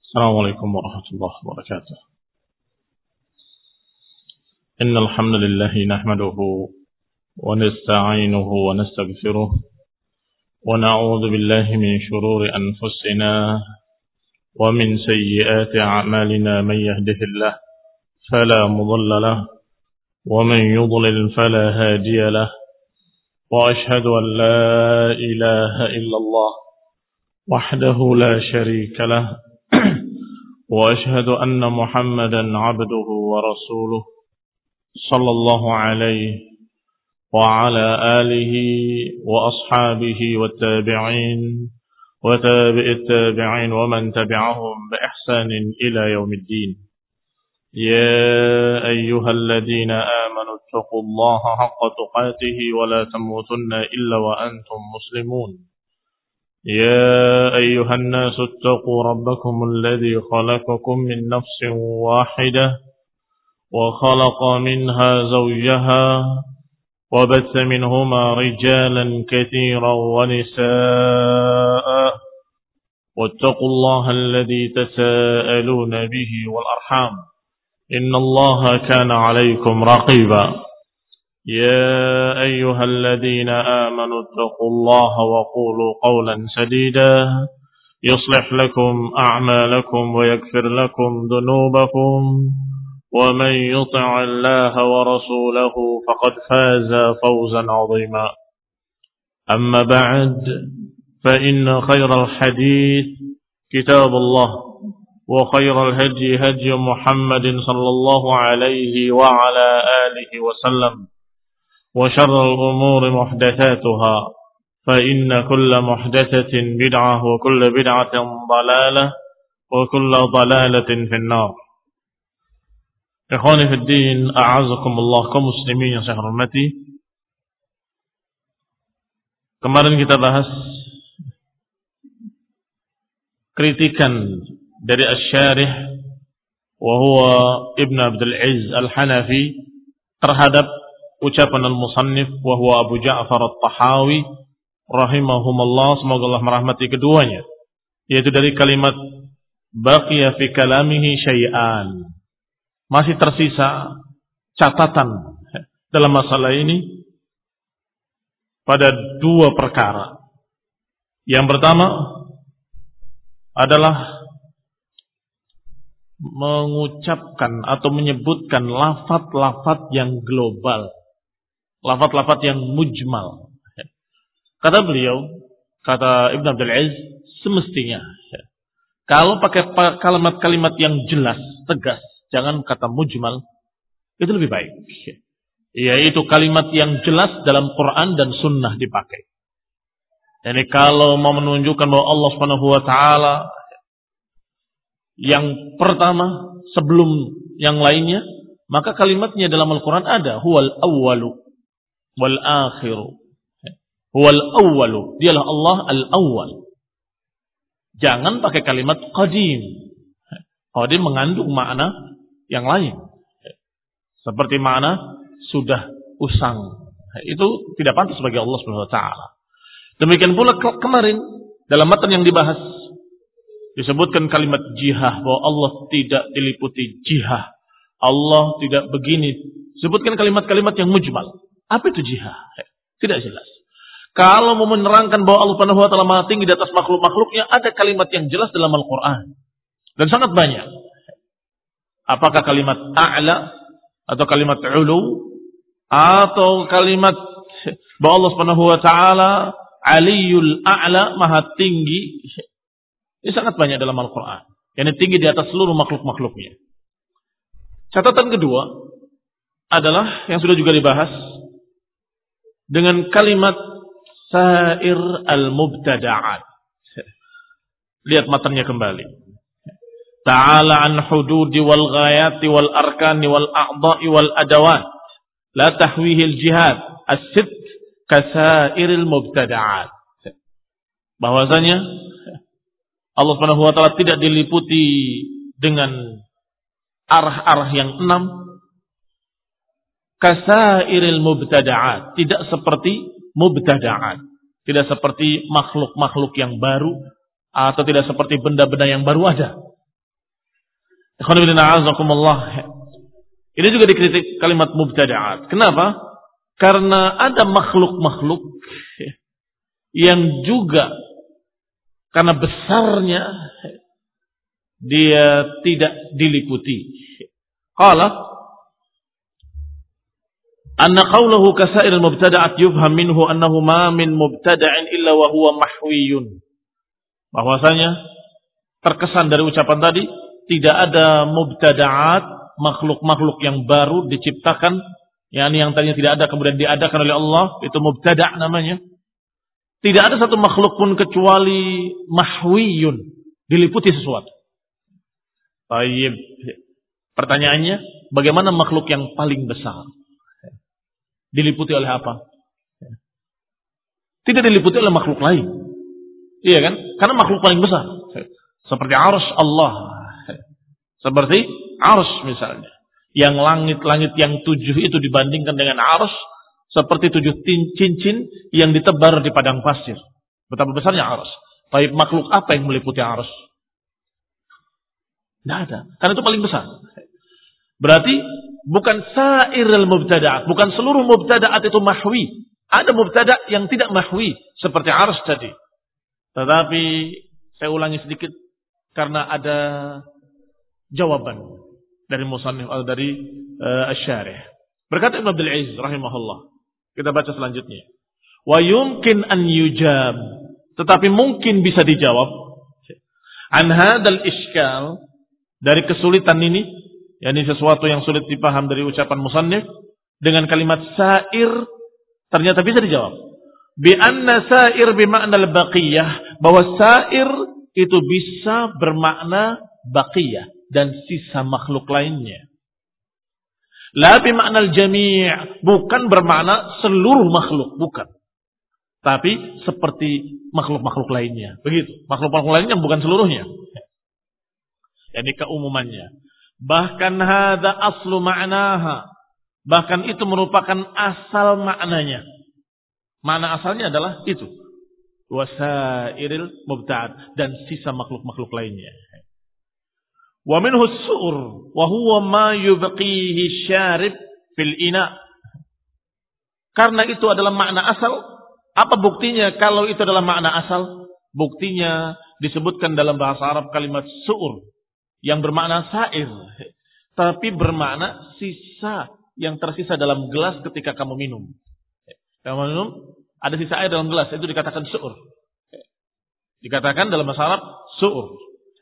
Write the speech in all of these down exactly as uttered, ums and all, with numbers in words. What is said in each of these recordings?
السلام عليكم ورحمة الله وبركاته. إن الحمد لله نحمده ونستعينه ونستغفره ونعوذ بالله من شرور أنفسنا ومن سيئات أعمالنا. من يهده الله فلا مضل له ومن يضلل فلا هادي له، وأشهد أن لا إله إلا الله وحده لا شريك له، وأشهد أن محمدا عبده ورسوله صلى الله عليه وعلى آله وأصحابه والتابعين وتابع التابعين ومن تبعهم بإحسان إلى يوم الدين. يا أيها الذين آمنوا اتقوا الله حق تقاته ولا تموتن إلا وأنتم مسلمون. يا أيها الناس اتقوا ربكم الذي خلقكم من نفس واحدة وخلق منها زوجها وبث منهما رجالا كثيرا ونساء، واتقوا الله الذي تساءلون به والأرحام إن الله كان عليكم رقيبا. يا أيها الذين آمنوا اتقوا الله وقولوا قولا سديدا يصلح لكم أعمالكم ويغفر لكم ذنوبكم، ومن يطع الله ورسوله فقد فاز فوزا عظيما. أما بعد، فإن خير الحديث كتاب الله، وخير الهدي هدي محمد صلى الله عليه وعلى آله وسلم، وشر الأمور محدثاتها، فإن كل محدثة بدعة وكل بدعة ضلالة وكل ضلالة في النار. Ikhwani fi din, a'azakumullah, kaum muslimin yang saya hormati. Kemarin kita bahas kritikan dari Asy-Syarih wa huwa Ibn Abdul Aziz Al-Hanafi terhadap ucapan al-musannif wa huwa Abu Ja'far At-Tahawi rahimahumullah, semoga Allah merahmati keduanya, yaitu dari kalimat baqiya fi kalamihi syai'an, masih tersisa catatan dalam masalah ini pada dua perkara. Yang pertama adalah mengucapkan atau menyebutkan lafaz-lafaz yang global, lafaz-lafaz yang mujmal. Kata beliau, kata Ibn Abdul Aziz, semestinya kalau pakai kalimat-kalimat yang jelas, tegas, jangan kata mujmal, itu lebih baik. Yaitu kalimat yang jelas dalam Quran dan Sunnah dipakai. Jadi kalau mau menunjukkan bahwa Allah Subhanahu Wa Taala yang pertama sebelum yang lainnya, maka kalimatnya dalam Al-Quran ada huwal awwalu wal akhiru. Huwal awwalu, dialah Allah al-awwal. Jangan pakai kalimat qadim. Qadim mengandung makna yang lain, seperti makna sudah usang. Itu tidak pantas bagi Allah Subhanahu Wa Taala. Demikian pula ke- kemarin dalam matan yang dibahas disebutkan kalimat jihah, bahwa Allah tidak diliputi jihah, Allah tidak begini. Sebutkan kalimat-kalimat yang mujmal. Apa itu jihah? Tidak jelas. Kalau mau menerangkan bahwa Allah Subhanahu Wa Taala Maha tinggi di atas makhluk-makhluknya, ada kalimat yang jelas dalam Al-Quran dan sangat banyak. Apakah kalimat a'la atau kalimat ulu atau kalimat bahwa Allah Subhanahu Wa Taala Aliyul A'la, Maha tinggi. Ini sangat banyak dalam Al-Quran. Yang tinggi di atas seluruh makhluk-makhluknya. Catatan kedua adalah yang sudah juga dibahas dengan kalimat sair al-mubtada'at. Lihat matanya kembali. Ta'ala an hududi wal ghayati wal arkani wal a'dha'i wal adawat. La tahwihil jihad as-sitt kasairil mubtada'at. Bahwasanya Allah Subhanahu Wa Taala tidak diliputi dengan arah-arah yang enam, kasairil mubtada'at, tidak seperti mubtada'at, tidak seperti makhluk-makhluk yang baru atau tidak seperti benda-benda yang baru ada. Ikhwan fillah a'azakumullah. Ini juga dikritik kalimat mubtada'at. Kenapa? Karena ada makhluk-makhluk yang juga karena besarnya dia tidak diliputi. Qala anna qawluhu kasairil mubtada'at yufham minhu annahu ma min mubtada'in illa wa huwa mahwiyun. Bahwasanya terkesan dari ucapan tadi tidak ada mubtada'at, makhluk-makhluk yang baru diciptakan, yakni yang tadinya tidak ada kemudian diadakan oleh Allah, itu mubtada' namanya. Tidak ada satu makhluk pun kecuali mahwiyun, diliputi sesuatu. Baik. Pertanyaannya, bagaimana makhluk yang paling besar? Diliputi oleh apa? Tidak diliputi oleh makhluk lain. Iya kan? Karena makhluk paling besar. Seperti arsy Allah. Seperti arsy misalnya. Yang langit-langit yang tujuh itu dibandingkan dengan arsy seperti tujuh cincin yang ditebar di padang pasir. Betapa besarnya arsy. Tapi makhluk apa yang meliputi arsy? Tidak ada. Karena itu paling besar. Berarti bukan sairil mubtada'at. Bukan seluruh mubtada'at itu mahwi. Ada mubtada' yang tidak mahwi. Seperti arsy tadi. Tetapi saya ulangi sedikit. Karena ada jawaban dari musannif atau dari uh, asy-syarih. Berkata Ibnu Abdul Aziz rahimahullah. Kita baca selanjutnya. Wa yumkin an yujab. Tetapi mungkin bisa dijawab. An hadzal iskal. Dari kesulitan ini. yakni sesuatu yang sulit dipaham dari ucapan musannif. Dengan kalimat sair. Ternyata bisa dijawab. Bi anna sair bimakna al-baqiyah. Bahwa sair itu bisa bermakna baqiyah. Dan sisa makhluk lainnya. La bimakna al-jami' bukan bermakna seluruh makhluk, bukan. Tapi seperti makhluk-makhluk lainnya. Begitu. Makhluk-makhluk lainnya bukan seluruhnya. Ini keumumannya. Bahkan hadza aslu ma'naha. Bahkan itu merupakan asal maknanya. Makna asalnya adalah itu. Wasairil mubta'ad dan sisa makhluk-makhluk lainnya. Wa minhu as-su'ur wa huwa ma yubqihi syarib fil ina. Karena itu adalah makna asal. Apa buktinya kalau itu adalah makna asal? Buktinya disebutkan dalam bahasa Arab kalimat su'ur yang bermakna sair, tapi bermakna sisa yang tersisa dalam gelas ketika kamu minum. Kamu minum, ada sisa air dalam gelas, itu dikatakan su'ur. Dikatakan dalam bahasa Arab su'ur.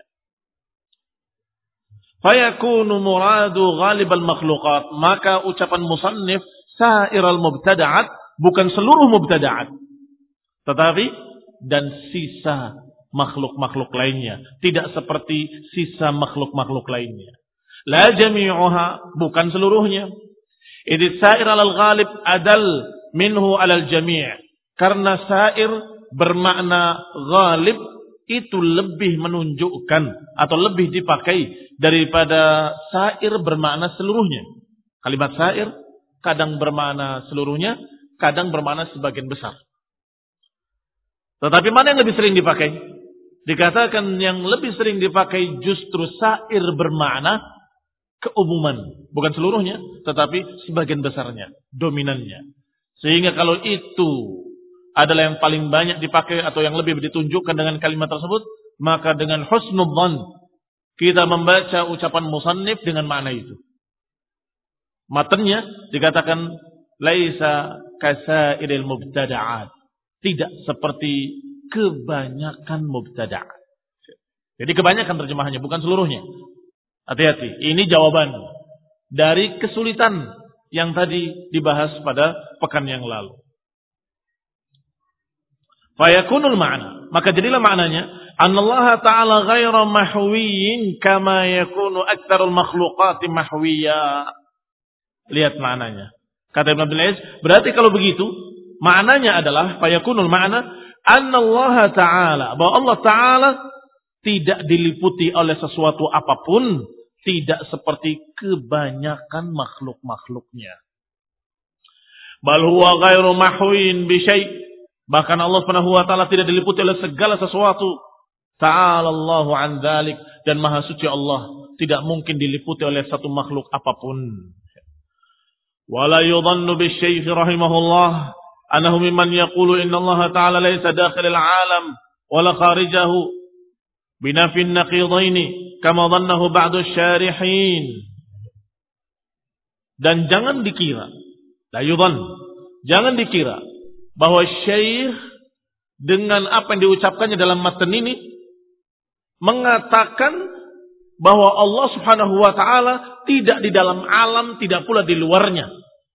Fayakunu muradu ghalibal makhluqat. Maka ucapan musannif sairal mubtada'at bukan seluruh mubtada'at. Tetapi dan sisa makhluk-makhluk lainnya. Tidak seperti sisa makhluk-makhluk lainnya. La jami'uha bukan seluruhnya. Idh sair alal ghalib adal minhu alal jami'. Karena sair bermakna ghalib itu lebih menunjukkan atau lebih dipakai daripada sair bermakna seluruhnya. Kalimat sair kadang bermakna seluruhnya, kadang bermakna sebagian besar. Tetapi mana yang lebih sering dipakai? Dikatakan yang lebih sering dipakai justru sair bermakna keumuman. Bukan seluruhnya, tetapi sebagian besarnya, dominannya. Sehingga kalau itu adalah yang paling banyak dipakai atau yang lebih ditunjukkan dengan kalimat tersebut, maka dengan husnul dzan kita membaca ucapan musannif dengan makna itu. Matanya dikatakan laisa kasairil mubtada'at. Tidak seperti kebanyakan mubtada'at. Jadi kebanyakan terjemahannya, bukan seluruhnya. Hati-hati, ini jawaban dari kesulitan yang tadi dibahas pada pekan yang lalu. Fayakunul ma'na. Maka jadilah maknanya. Anallaha ta'ala ghaira mahwiyin kama yakunu aktsarul makhluqati mahwiya. Lihat maknanya. Kata Ibnu Abdul Aziz, berarti kalau begitu, maknanya adalah fayakunul ma'na anallaha ta'ala. Bahwa Allah Ta'ala tidak diliputi oleh sesuatu apapun. Tidak seperti kebanyakan makhluk-makhluknya. Bal huwa ghairu mahwin bi syai'. Bahkan Allah Subhanahu wa taala tidak diliputi oleh segala sesuatu. Ta'ala Allahu an dzalik, dan maha suci Allah tidak mungkin diliputi oleh satu makhluk apapun. Wala yudhannu bisyekh rahimahullah annahu mimman yaqulu inna Allah ta'ala laysa dakhil al-alam wala kharijahu binafin naqidaini kama dhannahu ba'du syarihin. Dan jangan dikira, la yudhan, jangan dikira bahwa syekh dengan apa yang diucapkannya dalam matan ini mengatakan bahwa Allah Subhanahu wa taala tidak di dalam alam, tidak pula di luarnya.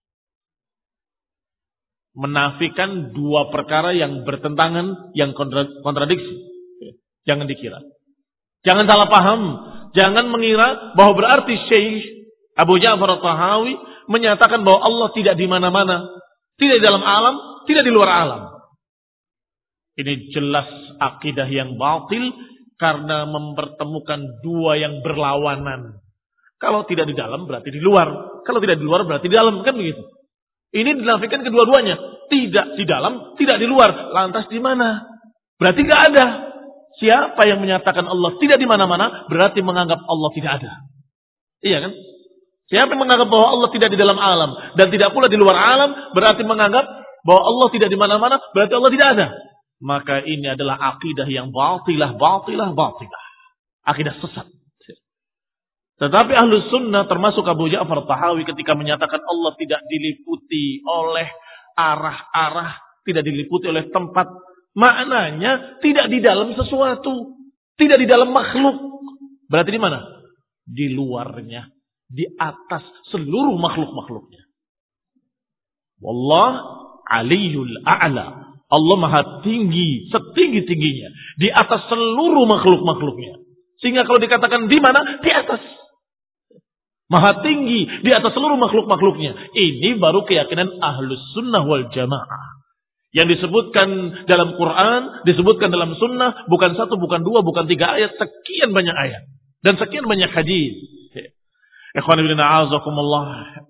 Menafikan dua perkara yang bertentangan, yang kontradiksi. Jangan dikira. Jangan salah paham. Jangan mengira bahwa berarti Syekh Abu Ja'far At-Tahawi menyatakan bahwa Allah tidak di mana-mana, tidak di dalam alam, tidak di luar alam. Ini jelas akidah yang batil karena mempertemukan dua yang berlawanan. Kalau tidak di dalam berarti di luar. Kalau tidak di luar berarti di dalam. Kan begitu. Ini dinafikan kedua-duanya. Tidak di dalam, tidak di luar. Lantas di mana? Berarti tidak ada. Siapa yang menyatakan Allah tidak di mana-mana berarti menganggap Allah tidak ada. Iya kan? Siapa yang menganggap bahwa Allah tidak di dalam alam dan tidak pula di luar alam berarti menganggap bahwa Allah tidak di mana-mana berarti Allah tidak ada. Maka ini adalah akidah yang batilah, batilah, batilah. Akidah sesat. Tetapi Ahlus Sunnah termasuk Abu Ja'far Tahawi ketika menyatakan Allah tidak diliputi oleh arah-arah, tidak diliputi oleh tempat. Maknanya tidak di dalam sesuatu. Tidak di dalam makhluk. Berarti di mana? Di luarnya. Di atas seluruh makhluk-makhluknya. Wallah aliyul a'la. Allah maha tinggi, setinggi-tingginya. Di atas seluruh makhluk-makhluknya. Sehingga kalau dikatakan di mana? Di atas. Maha tinggi, di atas seluruh makhluk-makhluknya. Ini baru keyakinan Ahlus Sunnah wal Jamaah. Yang disebutkan dalam Quran, disebutkan dalam Sunnah, bukan satu, bukan dua, bukan tiga ayat, sekian banyak ayat. Dan sekian banyak hadis. Ikhwan fillah a'azakumullah.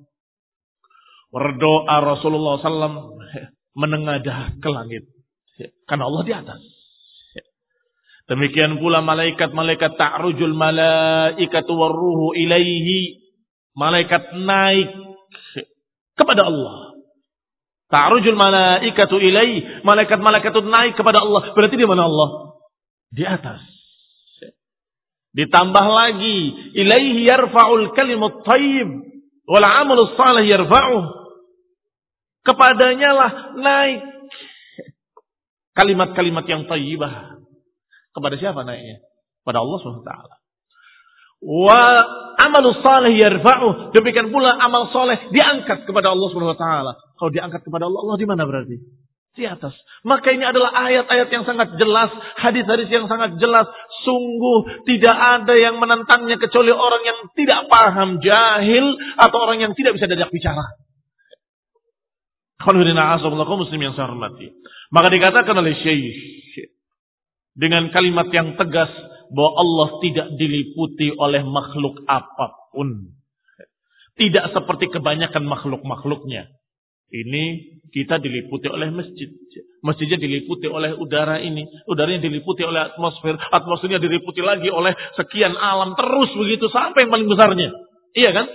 Berdoa Rasulullah sallallahu alaihi wasallam menengadah ke langit. Karena Allah di atas. Demikian pula malaikat-malaikat ta'rujul malaikatu warruhu ilaihi. Malaikat naik kepada Allah. Ta'rujul malaikatu ilaihi. Malaikat-malaikat itu naik kepada Allah. Berarti di mana Allah? Di atas. Ditambah lagi. Ilaihi yarfa'ul kalimut thayyib. Wal amalus salih yarfa'uh. Kepadanya lah naik kalimat-kalimat yang thayyibah. Kepada siapa naiknya? Pada Allah subhanahu wa taala. Wa amalus salih yarfa'uh. Demikian pula amal soleh diangkat kepada Allah subhanahu wa taala. Kalau diangkat kepada Allah, Allah di mana berarti? Di atas. Maka ini adalah ayat-ayat yang sangat jelas, hadis-hadis yang sangat jelas. Sungguh tidak ada yang menentangnya kecuali orang yang tidak paham, jahil, atau orang yang tidak bisa diajak bicara. Muslim yang saya hormati. Maka dikatakan oleh Syekh dengan kalimat yang tegas bahwa Allah tidak diliputi oleh makhluk apapun. Tidak seperti kebanyakan makhluk-makhluknya. Ini kita diliputi oleh masjid. Masjidnya diliputi oleh udara ini. Udaranya diliputi oleh atmosfer. Atmosfernya diliputi lagi oleh sekian alam. Terus begitu sampai yang paling besarnya. Iya kan?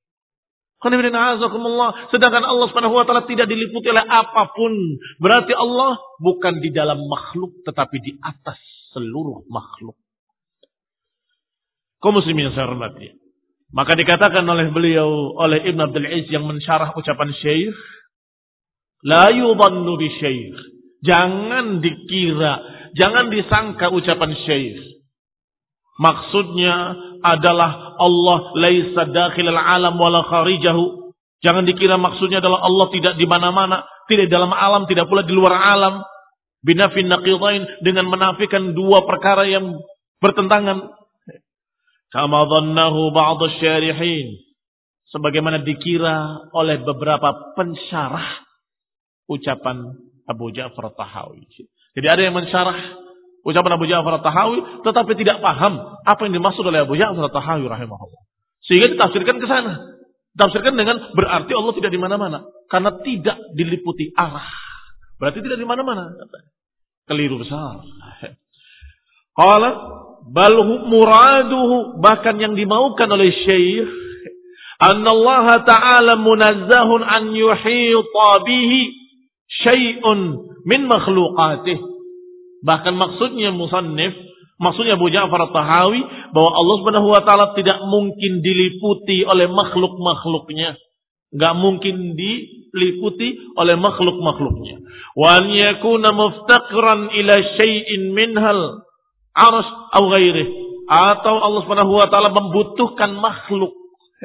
Sedangkan Allah subhanahu wa taala tidak diliputi oleh apapun. Berarti Allah bukan di dalam makhluk. Tetapi di atas seluruh makhluk. Kaum muslimin yang saya hormati. Maka dikatakan oleh beliau, oleh Ibn Abdul Aziz yang mensyarah ucapan Syekh. La yudhannu bi Syekh. Jangan dikira. Jangan disangka ucapan Syekh. Maksudnya adalah Allah laisa dakhilal alam wala kharijahu. Jangan dikira maksudnya adalah Allah tidak di mana-mana, tidak di dalam alam, tidak pula di luar alam. Binafin naqidain, dengan menafikan dua perkara yang bertentangan. Kama dhannahu ba'd asy-syarihin. Sebagaimana dikira oleh beberapa pensyarah ucapan Abu Ja'far Tahawi. Jadi ada yang mensyarah ucapan Abu Ja'far Tahawi, tetapi tidak paham apa yang dimaksud oleh Abu Ja'far Tahawi rahimahullah. Sehingga ditafsirkan ke sana. Ditafsirkan dengan berarti Allah tidak di mana-mana. Karena tidak diliputi arah. Berarti tidak di mana-mana. Keliru besar. Qala bal muraduhu, bahkan yang dimaukan oleh syekh, annallaha ta'ala munazzahun an yuhita bihi syai'un min makhluqatih. Bahkan maksudnya musannif, maksudnya Abu Ja'far At-Tahawi, bahwa Allah Subhanahu wa taala tidak mungkin diliputi oleh makhluk-makhluknya. Enggak mungkin diliputi oleh makhluk-makhluknya. Wa an yakuna muftaqran ila syai'in minhal arsy aw ghairih, atau Allah Subhanahu wa taala membutuhkan makhluk.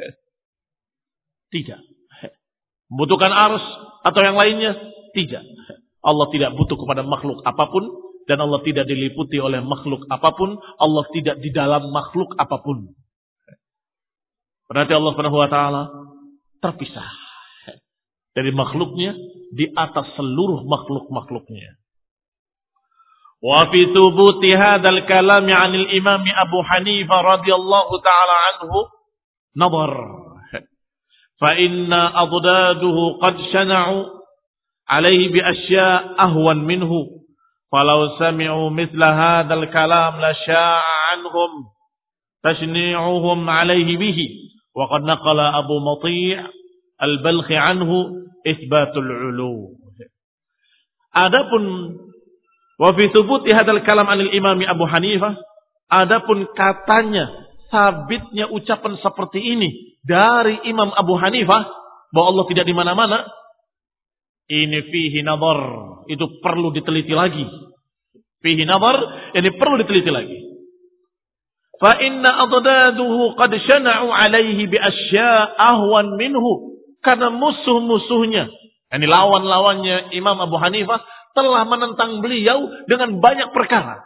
Tidak. Membutuhkan arsy atau yang lainnya? Tidak. Allah tidak butuh kepada makhluk apapun, dan Allah tidak diliputi oleh makhluk apapun. Allah tidak di dalam makhluk apapun. Berarti Allah Subhanahu wa taala terpisah dari makhluknya di atas seluruh makhluk-makhluknya. Wa fi thubuti hadzal kalam 'anil Imam Abu Hanifah radhiyallahu taala anhu nadhar. Fa inna addaduhu qad shana'u 'alaihi bi asya' ahwan minhu. Falau sami'u mithla hadzal kalam la sya'a 'anhum tashni'uhum 'alaihi bihi. Wa qad naqala Abu Mati' al-Balkhi anhu itsbatul 'ulu. Adapun wa fi thubuti hadzal kalam 'anil Imam Abu Hanifah, adapun katanya sabitnya ucapan seperti ini dari Imam Abu Hanifah bahwa Allah tidak di mana-mana, ini fihi nadhar, itu perlu diteliti lagi. Fihi nadhar, ini perlu diteliti lagi. Fa inna addaduhu qad shana'u 'alaihi bi asya' ahwan minhu, karena musuh-musuhnya, yani lawan-lawannya Imam Abu Hanifah telah menentang beliau dengan banyak perkara.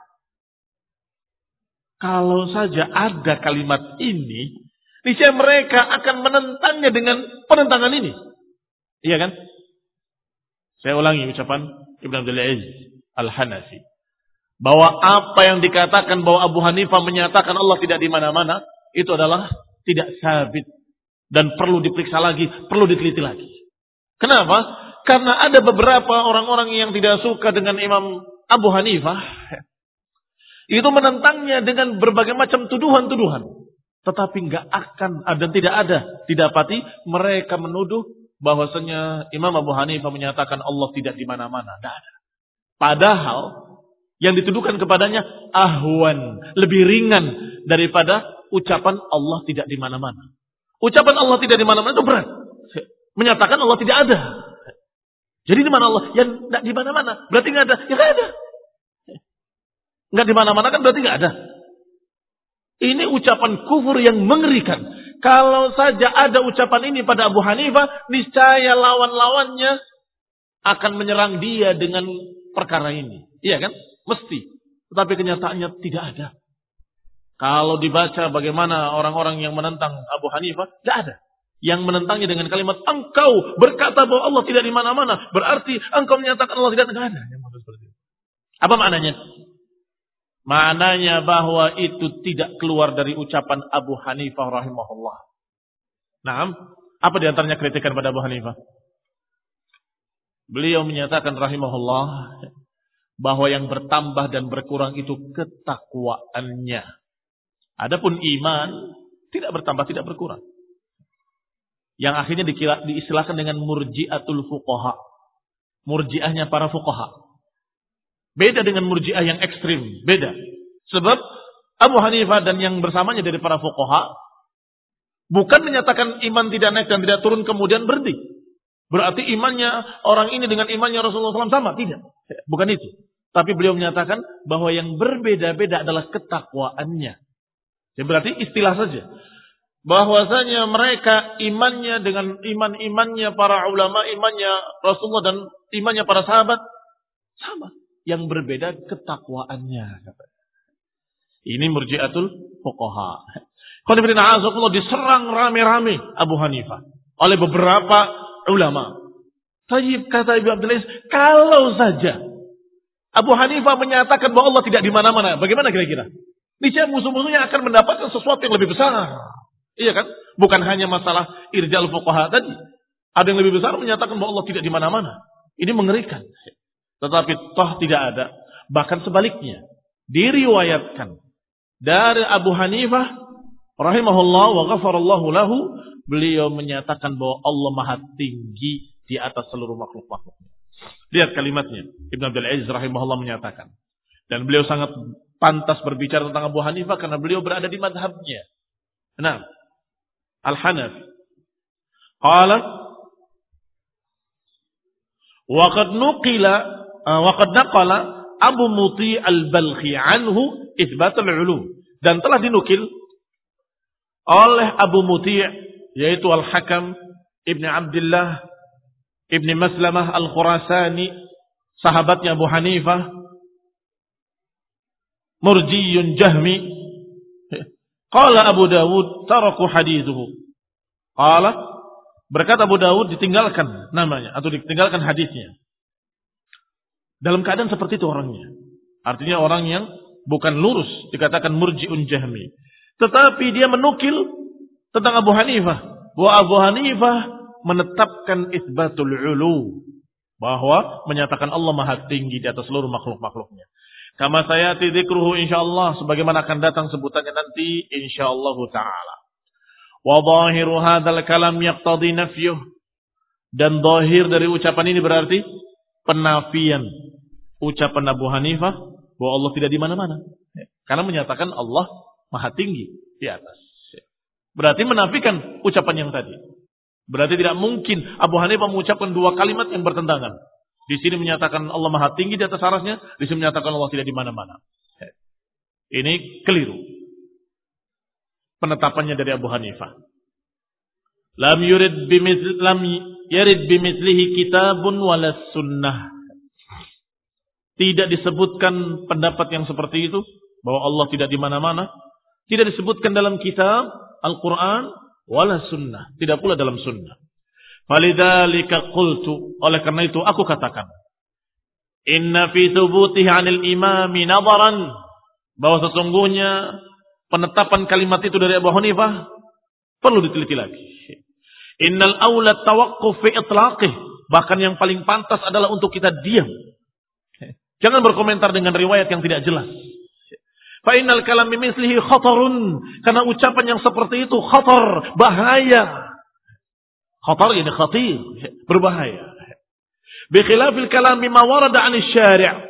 Kalau saja ada kalimat ini, niscaya mereka akan menentangnya dengan penentangan ini. Iya kan? Saya ulangi ucapan Ibn Abdul Aziz Al-Hanafi, bahwa apa yang dikatakan bahwa Abu Hanifah menyatakan Allah tidak di mana-mana, itu adalah tidak sabit dan perlu diperiksa lagi, perlu diteliti lagi. Kenapa? Karena ada beberapa orang-orang yang tidak suka dengan Imam Abu Hanifah, itu menentangnya dengan berbagai macam tuduhan-tuduhan. Tetapi nggak akan ada, tidak ada didapati mereka menuduh bahwasanya Imam Abu Hanifah menyatakan Allah tidak di mana-mana. Tidak ada. Padahal yang dituduhkan kepadanya ahwan, lebih ringan daripada ucapan Allah tidak di mana-mana. Ucapan Allah tidak di mana-mana itu berat. Menyatakan Allah tidak ada. Jadi di mana Allah? Yang tidak di mana-mana. Berarti nggak ada. Ya nggak ada. Nggak di mana-mana kan berarti nggak ada. Ini ucapan kufur yang mengerikan. Kalau saja ada ucapan ini pada Abu Hanifah, niscaya lawan-lawannya akan menyerang dia dengan perkara ini. Iya kan? Mesti. Tetapi kenyataannya tidak ada. Kalau dibaca bagaimana orang-orang yang menentang Abu Hanifah, tidak ada. Yang menentangnya dengan kalimat, engkau berkata bahwa Allah tidak di mana-mana, berarti engkau menyatakan Allah tidak ada. Apa maknanya? Maknanya bahwa itu tidak keluar dari ucapan Abu Hanifah rahimahullah. Nah, apa diantaranya kritikan pada Abu Hanifah? Beliau menyatakan rahimahullah bahwa yang bertambah dan berkurang itu ketakwaannya. Adapun iman tidak bertambah, tidak berkurang. Yang akhirnya diistilahkan dengan murji'atul fuqaha. Murji'ahnya para fuqaha. Beda dengan murji'ah yang ekstrim. Beda. Sebab Abu Hanifah dan yang bersamanya dari para fuqaha bukan menyatakan iman tidak naik dan tidak turun kemudian berhenti. Berarti imannya orang ini dengan imannya Rasulullah shallallahu alaihi wasallam sama. Tidak. Bukan itu. Tapi beliau menyatakan bahwa yang berbeda-beda adalah ketakwaannya. Jadi berarti istilah saja. Bahwasanya mereka imannya dengan iman-imannya para ulama, imannya Rasulullah dan imannya para sahabat sama. Yang berbeda ketakwaannya. Ini murji'atul fuqaha. Qul diserang rame-rame Abu Hanifah oleh beberapa ulama. Tayyib, kata Ibnu Abdul Aziz, kalau saja Abu Hanifah menyatakan bahwa Allah tidak di mana-mana, bagaimana kira-kira? Niscaya musuh-musuhnya akan mendapatkan sesuatu yang lebih besar. Iya kan? Bukan hanya masalah irjal fuqaha tadi. Ada yang lebih besar menyatakan bahwa Allah tidak di mana-mana. Ini mengerikan. Tetapi toh tidak ada. Bahkan sebaliknya. Diriwayatkan dari Abu Hanifah rahimahullah wa ghafarallahu lahu, beliau menyatakan bahwa Allah Maha tinggi di atas seluruh makhluk-makhluknya. Lihat kalimatnya. Ibn Abdul Aziz rahimahullah menyatakan. Dan beliau sangat pantas berbicara tentang Abu Hanifah karena beliau berada di madhabnya. Nah, Al-Hanafi. Qala wa qad nuqila wa qad naqala Abu Muti al-Balkhi anhu itsbat al-ulum, dan telah dinukil oleh Abu Muti' yaitu Al-Hakam Ibn Abdullah Ibn Maslamah Al-Khurasani, sahabatnya Abu Hanifah, murjiyun jahmi. Qala Abu Dawud taraku hadithuhu. Qala, berkata Abu Dawud, ditinggalkan namanya atau ditinggalkan hadisnya. Dalam keadaan seperti itu orangnya. Artinya orang yang bukan lurus, dikatakan murjiun jahmi. Tetapi dia menukil tentang Abu Hanifah, bahwa Abu Hanifah menetapkan isbatul ulu, bahwa menyatakan Allah Maha tinggi di atas seluruh makhluk-makhluknya. Kama sayati dzikruhu insyaallah, sebagaimana akan datang sebutannya nanti insyaallah taala. Wa dhahiru hadzal kalam yaqtadi nafyuh, dan zahir dari ucapan ini berarti penafian ucapan Abu Hanifah bahwa Allah tidak di mana-mana. Karena menyatakan Allah Maha tinggi di atas. Berarti menafikan ucapan yang tadi. Berarti tidak mungkin Abu Hanifah mengucapkan dua kalimat yang bertentangan. Di sini menyatakan Allah Maha tinggi di atas arasnya, di sini menyatakan Allah tidak di mana-mana. Ini keliru penetapannya dari Abu Hanifah. Lam yurid bimithli lam yarid bimithlihi kitabun wala sunnah. Tidak disebutkan pendapat yang seperti itu, bahwa Allah tidak di mana-mana. Tidak disebutkan dalam kitab Al-Quran wala sunnah, tidak pula dalam sunnah. Falidzalika qultu, oleh karena itu aku katakan, inna fi thubutihi 'anil imami nadharan, bahwa sesungguhnya penetapan kalimat itu dari Abu Hanifah perlu diteliti lagi. Innal aula tawaqquf fi itlaqih, bahkan yang paling pantas adalah untuk kita diam. Jangan berkomentar dengan riwayat yang tidak jelas. Fa innal kalam bimithlihi khatarun, karena ucapan yang seperti itu khatar, bahaya. Khatar ini khatir, berbahaya. Bi khilafil kalam bima warada 'anil syari'.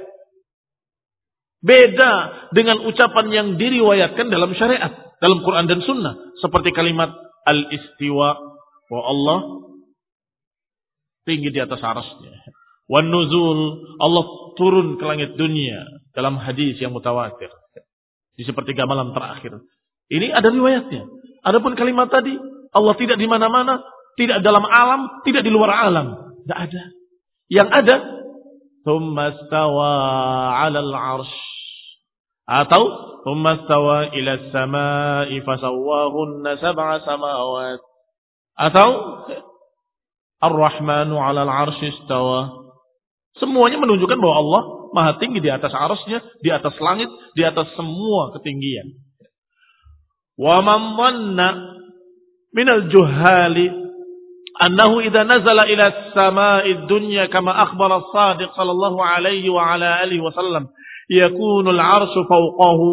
Beda dengan ucapan yang diriwayatkan dalam syariat, dalam Quran dan Sunnah, seperti kalimat al-istiwa, bahwa Allah tinggi di atas arasnya. Wan nuzul, Allah turun ke langit dunia, dalam hadis yang mutawatir di sepertiga malam terakhir. Ini ada riwayatnya. Adapun kalimat tadi, Allah tidak di mana-mana, tidak dalam alam, tidak di luar alam, tidak ada. Yang ada, tsumma stawa 'alal 'arsy, atau tsumma stawa ila as-samaa'i fasawwahunna sab'a samawat, atau Ar-Rahmanu 'alal 'arsy istawa. Semuanya menunjukkan bahwa Allah Maha tinggi di atas arasnya, di atas langit, di atas semua ketinggian. Wa man dhanna minal juhali annahu idza nazala ila as-samaa'i dunya kama akhbara as-sadiq sallallahu alaihi wa ala alihi wasallam yakunu al-'arsyu fawqahu.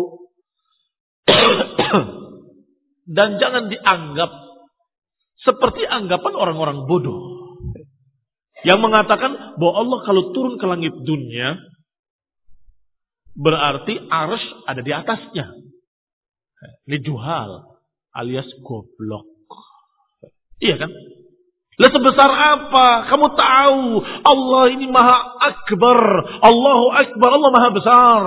Dan jangan dianggap seperti anggapan orang-orang bodoh yang mengatakan bahwa Allah kalau turun ke langit dunia berarti arsy ada di atasnya. Ini juhal alias goblok. Iya kan? Lah sebesar apa? Kamu tahu Allah ini Maha Akbar. Allahu Akbar. Allah Maha besar.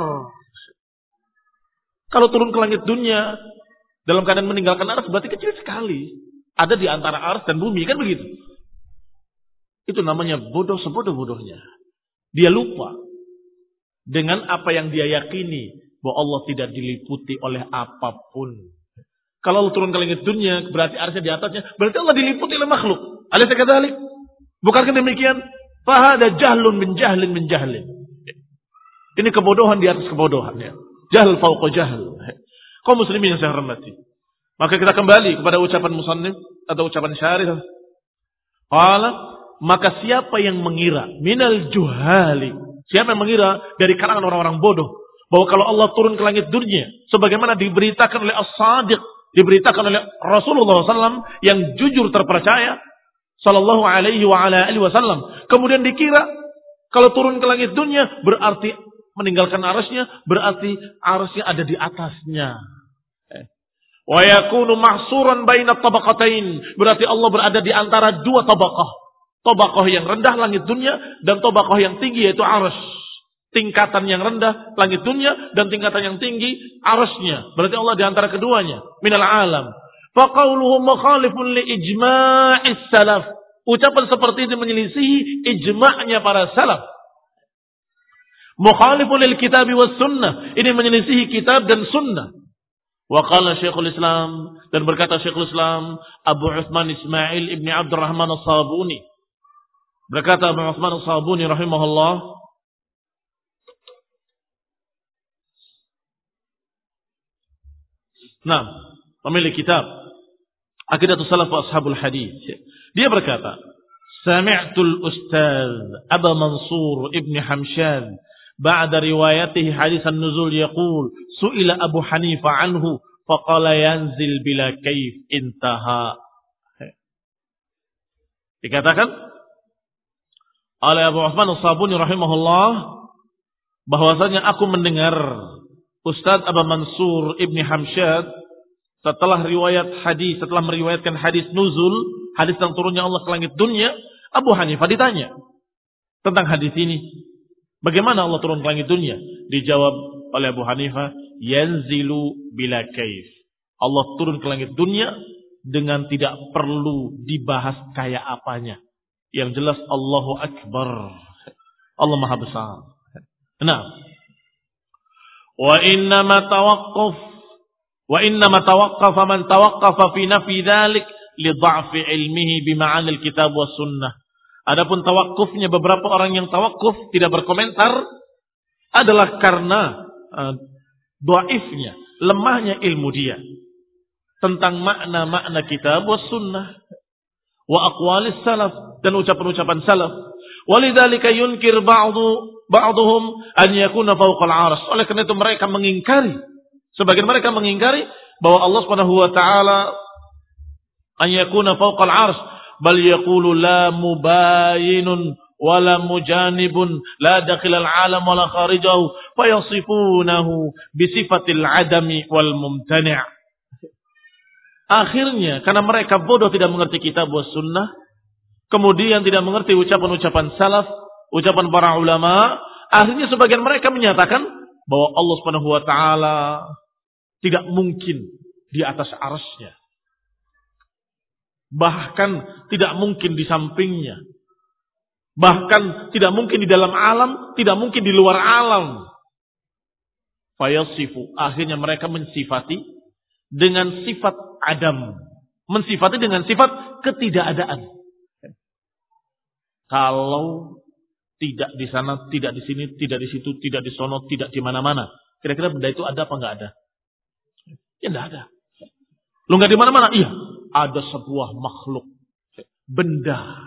Kalau turun ke langit dunia dalam keadaan meninggalkan arsy berarti kecil sekali. Ada di antara arsy dan bumi, kan begitu? Itu namanya bodoh sebodoh-bodohnya. Dia lupa dengan apa yang dia yakini, bahwa Allah tidak diliputi oleh apapun. Kalau Allah turun ke langit dunia berarti arsy di atasnya, berarti Allah diliputi oleh makhluk. Alaysa kadzalik? Bukankah demikian? Fahada jahlun min jahlin min jahlin. Ini kebodohan di atas kebodohan, ya. Jahl fauqa jahl. Kaum muslimin yang saya hormati, maka kita kembali kepada ucapan musannif atau ucapan syarih. Qala, maka siapa yang mengira minal juhali, siapa yang mengira dari kalangan orang-orang bodoh, bahwa kalau Allah turun ke langit dunia, sebagaimana diberitakan oleh As-Sadiq, diberitakan oleh Rasulullah shallallahu alaihi wasallam yang jujur terpercaya, sallallahu alaihi wa ala alihi wasallam. Kemudian dikira kalau turun ke langit dunia berarti meninggalkan arasnya, berarti arasnya ada di atasnya. Wa yakunu mahsuran baina tabaqatain, berarti Allah berada di antara dua tabaqah. Tabaqah yang rendah langit dunia dan tabaqah yang tinggi yaitu arsy. Tingkatan yang rendah langit dunia dan tingkatan yang tinggi arasnya. Berarti Allah di antara keduanya, minal alam. Fa qauluhu mukhalifun li ijma'is salaf. Ucapan seperti ini menyelisihi ijma'nya para salaf. Mukhalifun lil kitab was sunnah. Ini menyelisihi kitab dan sunnah. Wa qala Syekhul Islam, dan berkata Syekhul Islam Abu Utsman Ismail ibn Abdurrahman As-Sabuni. Berkata Abu Utsman As-Sabuni rahimahullah, nah, pemilik kitab Aqidatus Salaf wa Ashabul Hadis. Dia berkata, Sami'tul Ustaz Aba Mansur Ibn Hamshad ba'da riwayatihi hadis an-nuzul yaqul su'ila Abu Hanifah anhu faqala yanzil bila kaif intaha. Dikatakan oleh Abu Utsman As-Sabuni rahimahullah bahwasanya aku mendengar Ustaz Aba Mansur Ibn Hamshad setelah riwayat hadis, setelah meriwayatkan hadis nuzul, hadis tentang turunnya Allah ke langit dunia, Abu Hanifah ditanya tentang hadis ini. Bagaimana Allah turun ke langit dunia? Dijawab oleh Abu Hanifah, yanzilu bila kaif. Allah turun ke langit dunia dengan tidak perlu dibahas kayak apanya. Yang jelas Allahu Akbar. Allah Maha Besar. Nah, wa innama tawaqqaf wa innama tawaqqafa man tawaqqafa fi nafi dzalik li dha'fi ilmihi bi ma'anil kitab was sunnah. Adapun tawakufnya beberapa orang yang tawakuf tidak berkomentar adalah karena uh, dhaifnya, lemahnya ilmu dia tentang makna-makna kitab was sunnah wa aqwalis salaf dan ucapan-ucapan salaf. Walidzalika yunkir ba'du ba'dhum an yakuna fawqal 'arsy. Oleh karena itu mereka mengingkari, sebagian mereka mengingkari bahwa Allah Subhanahu wa taala an yakuna fawqal 'arsy, bal yaqulu la mubayinun wala mujanibun la dakhilal 'alam wala kharijahu fayasifunahu bi sifatil 'adami wal mumtani'. Akhirnya karena mereka bodoh tidak mengerti kitab was sunnah, kemudian tidak mengerti ucapan-ucapan salaf, ucapan para ulama, akhirnya sebagian mereka menyatakan bahwa Allah Subhanahu wa taala tidak mungkin di atas arsy-Nya. Bahkan tidak mungkin di sampingnya. Bahkan tidak mungkin di dalam alam, tidak mungkin di luar alam. Fayasifu, akhirnya mereka mensifati dengan sifat adam, mensifati dengan sifat ketidakadaan. Kalau tidak di sana, tidak di sini, tidak di situ, tidak di sono, tidak di mana-mana. Kira-kira benda itu ada apa enggak ada? Ya enggak ada. Lu enggak di mana-mana? Iya, ada sebuah makhluk, benda.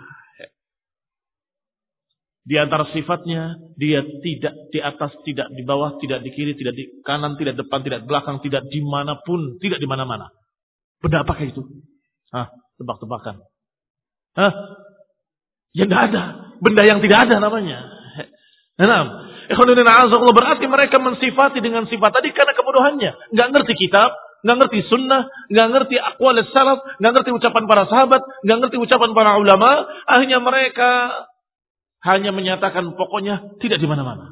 Di antara sifatnya, dia tidak di atas, tidak di bawah, tidak di kiri, tidak di kanan, tidak depan, tidak belakang, tidak dimanapun, tidak di mana-mana. Benda apakah itu? Hah, tebak-tebakan. Hah? Ya enggak ada. Benda yang tidak ada namanya. Nah, berarti mereka mensifati dengan sifat tadi karena kebodohannya. Enggak ngerti kitab, enggak ngerti sunnah, enggak ngerti aqwal salaf, enggak ngerti ucapan para sahabat, enggak ngerti ucapan para ulama. Akhirnya mereka hanya menyatakan pokoknya tidak di mana-mana.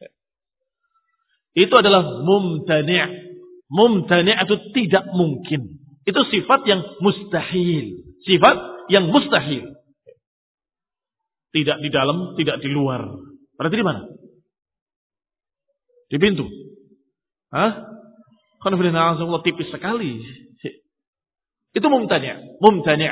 Itu adalah mumtani'. Mumtani' itu tidak mungkin. Itu sifat yang mustahil. Sifat yang mustahil. Tidak di dalam, tidak di luar. Berarti di mana? Di pintu. Hah? Kan Allah tipis sekali. Itu mumtani'. Mumtani'.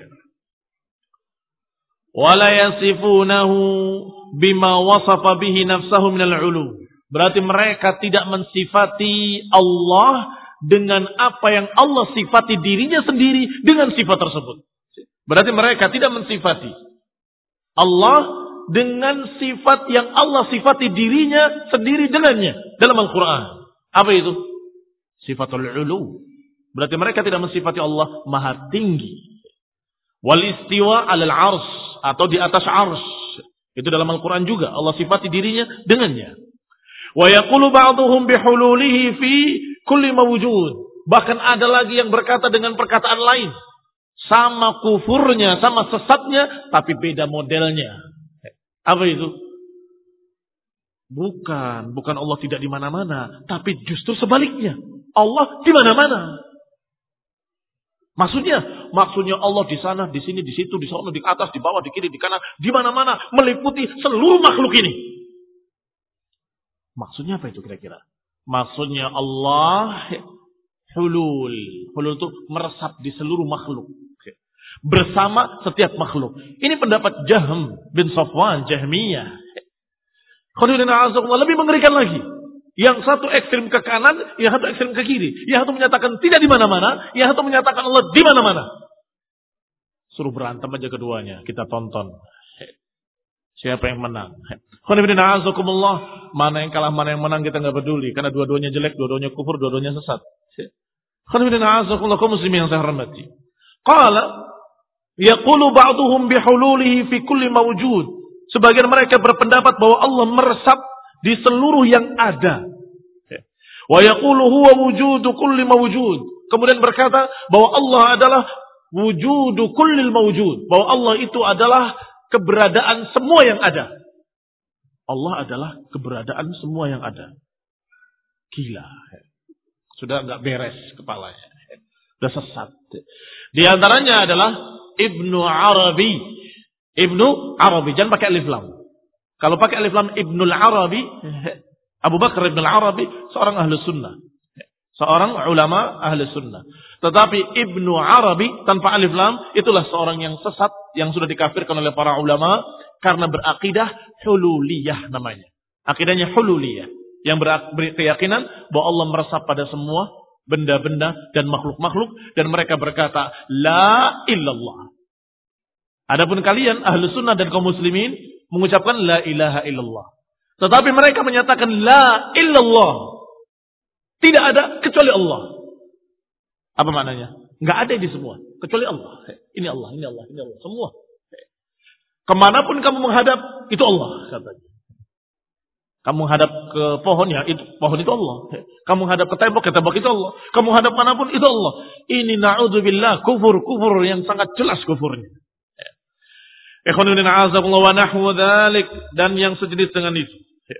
Wala yasifunahu bima wasafa bihi nafsahu minal ulu. Berarti mereka tidak mensifati Allah dengan apa yang Allah sifati dirinya sendiri dengan sifat tersebut. Berarti mereka tidak mensifati Allah dengan sifat yang Allah sifati dirinya sendiri dengannya dalam Al-Quran. Apa itu? Sifatul ulu. Berarti mereka tidak mensifati Allah maha tinggi. Wal istiwa alal ars, atau di atas ars. Itu dalam Al-Quran juga. Allah sifati dirinya dengannya. Wa yaqulu ba'duhum bihululihi fi kulli mawjud. Bahkan ada lagi yang berkata dengan perkataan lain. Sama kufurnya, sama sesatnya, tapi beda modelnya. Apa itu? Bukan, bukan Allah tidak di mana-mana, tapi justru sebaliknya. Allah di mana-mana. Maksudnya, maksudnya Allah di sana, di sini, di situ, di sana, di atas, di bawah, di kiri, di kanan, di mana-mana, meliputi seluruh makhluk ini. Maksudnya apa itu kira-kira? Maksudnya Allah hulul. Hulul itu meresap di seluruh makhluk. Bersama setiap makhluk. Ini pendapat Jahm bin Safwan, Jahmiyah. Lebih mengerikan lagi. Yang satu ekstrem ke kanan, yang satu ekstrem ke kiri. Yang satu menyatakan tidak di mana-mana, yang satu menyatakan Allah di mana-mana. Suruh berantem aja keduanya, kita tonton. Siapa yang menang? Mana yang kalah, mana yang menang kita nggak peduli, karena dua-duanya jelek, dua-duanya kufur, dua-duanya sesat. Muslimin yang saya hormati. Qala yaqulu ba'duhum bihululihi fi kulli mawjud. Sebagian mereka berpendapat bahwa Allah meresap di seluruh yang ada. Wa yaqulu huwa wujudu kulli mawjud. Kemudian berkata bahwa Allah adalah wujudu kullil mawjud. Bahwa Allah itu adalah keberadaan semua yang ada. Allah adalah keberadaan semua yang ada. Gila. Sudah enggak beres kepalanya. Sudah sesat. Di antaranya adalah Ibnu Arabi. Ibnu Arabi. Jangan pakai alif lam. Kalau pakai alif lam Ibnu Arabi, Abu Bakar Ibnu Arabi, seorang ahli sunnah. Seorang ulama ahli sunnah. Tetapi Ibnu Arabi tanpa alif lam, itulah seorang yang sesat, yang sudah dikafirkan oleh para ulama, karena berakidah hululiyah namanya. Akidahnya hululiyah. Yang berkeyakinan bahwa Allah meresap pada semua benda-benda dan makhluk-makhluk, dan mereka berkata la illallah. Adapun kalian ahlu sunnah dan kaum muslimin mengucapkan la ilaha illallah, tetapi mereka menyatakan la illallah, tidak ada kecuali Allah. Apa maknanya? Nggak ada di semua kecuali Allah. Ini Allah, ini Allah, ini Allah, semua. Kemanapun kamu menghadap, itu Allah katanya. Kamu hadap ke pohon, ya itu pohon itu Allah. Kamu hadap ke tembok, ke tembok itu Allah. Kamu hadap manapun itu Allah. Ini na'udzubillah, kufur, kufur yang sangat jelas kufurnya. Ikhwanuddin a'azakumullah wa nahwu dzalik, dan yang sejenis dengan itu.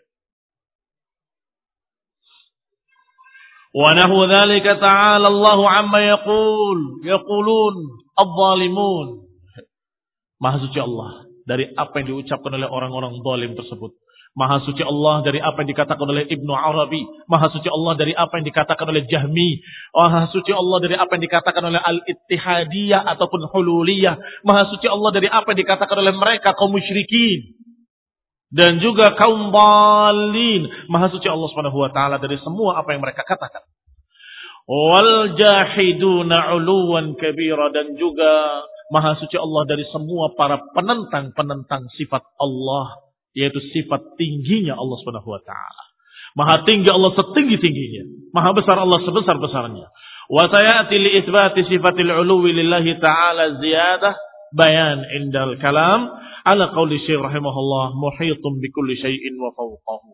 Wa nahwu dzalika ta'ala Allahu amma yaqul, yaqulun adh-dhalimun. Maha suci Allah dari apa yang diucapkan oleh orang-orang zalim tersebut. Maha suci Allah dari apa yang dikatakan oleh Ibnu Arabi. Maha suci Allah dari apa yang dikatakan oleh Jahmi. Maha suci Allah dari apa yang dikatakan oleh Al-Ittihadiyah ataupun Hululiyah. Maha suci Allah dari apa yang dikatakan oleh mereka kaum musyrikin dan juga kaum dhalin. Maha suci Allah Subhanahu wa taala dari semua apa yang mereka katakan. Wal jahiduna 'uluwan kabira, dan juga maha suci Allah dari semua para penentang-penentang sifat Allah, yaitu sifat tingginya Allah Subhanahu wa taala. Maha tinggi Allah setinggi-tingginya, maha besar Allah sebesar-besarnya. Wa sayati li itsbati sifatil 'uluwi lillahi ta'ala ziyadah bayan indal kalam ala qauli Syekh rahimahullah muhitun bi kulli syai'in wa fawqahu.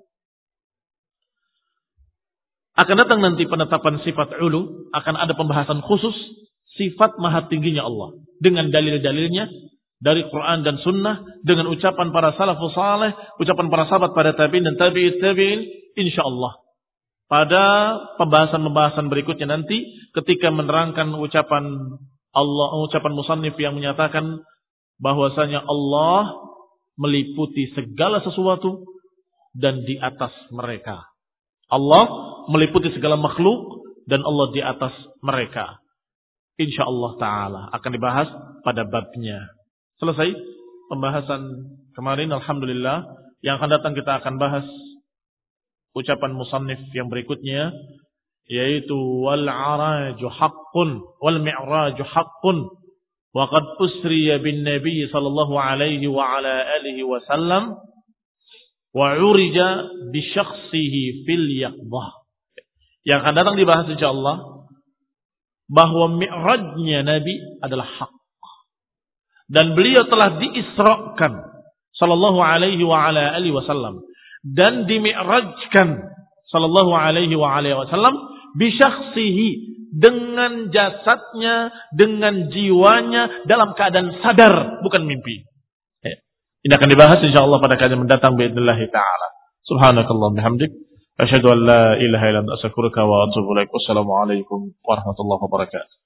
Akan datang nanti penetapan sifat 'ulu, akan ada pembahasan khusus sifat maha tingginya Allah dengan dalil-dalilnya dari Quran dan Sunnah, dengan ucapan para salafus saleh, ucapan para sahabat, pada tabi'in dan tabi'it tabi'in, insyaallah pada pembahasan-pembahasan berikutnya nanti ketika menerangkan ucapan Allah, ucapan musannif yang menyatakan bahwasanya Allah meliputi segala sesuatu dan di atas mereka. Allah meliputi segala makhluk dan Allah di atas mereka. Insyaallah taala akan dibahas pada babnya. Selesai pembahasan kemarin, alhamdulillah. Yang akan datang kita akan bahas ucapan musannif yang berikutnya, yaitu wal araju haqqun wal mi'raju haqqun wa qad usriya bin nabiy sallallahu alaihi wa ala alihi wasallam wa urija bi syakhsihi fil yaqdah. Yang akan datang dibahas insyaallah bahwa mi'rajnya Nabi adalah hak. Dan beliau telah diisrakan sallallahu alaihi wa ala alihi wasallam dan dimi'rajkan sallallahu alaihi wa alihi wasallam bi syakhsihi, dengan jasadnya, dengan jiwanya dalam keadaan sadar, bukan mimpi. Ini akan dibahas insyaallah pada kajian mendatang باذنillah taala. Subhanakallahumma bihamdik asyhadu an la ilaha illa anta astaghfiruka wa atubu ilaik. Wassalamu alaikum warahmatullahi wabarakatuh.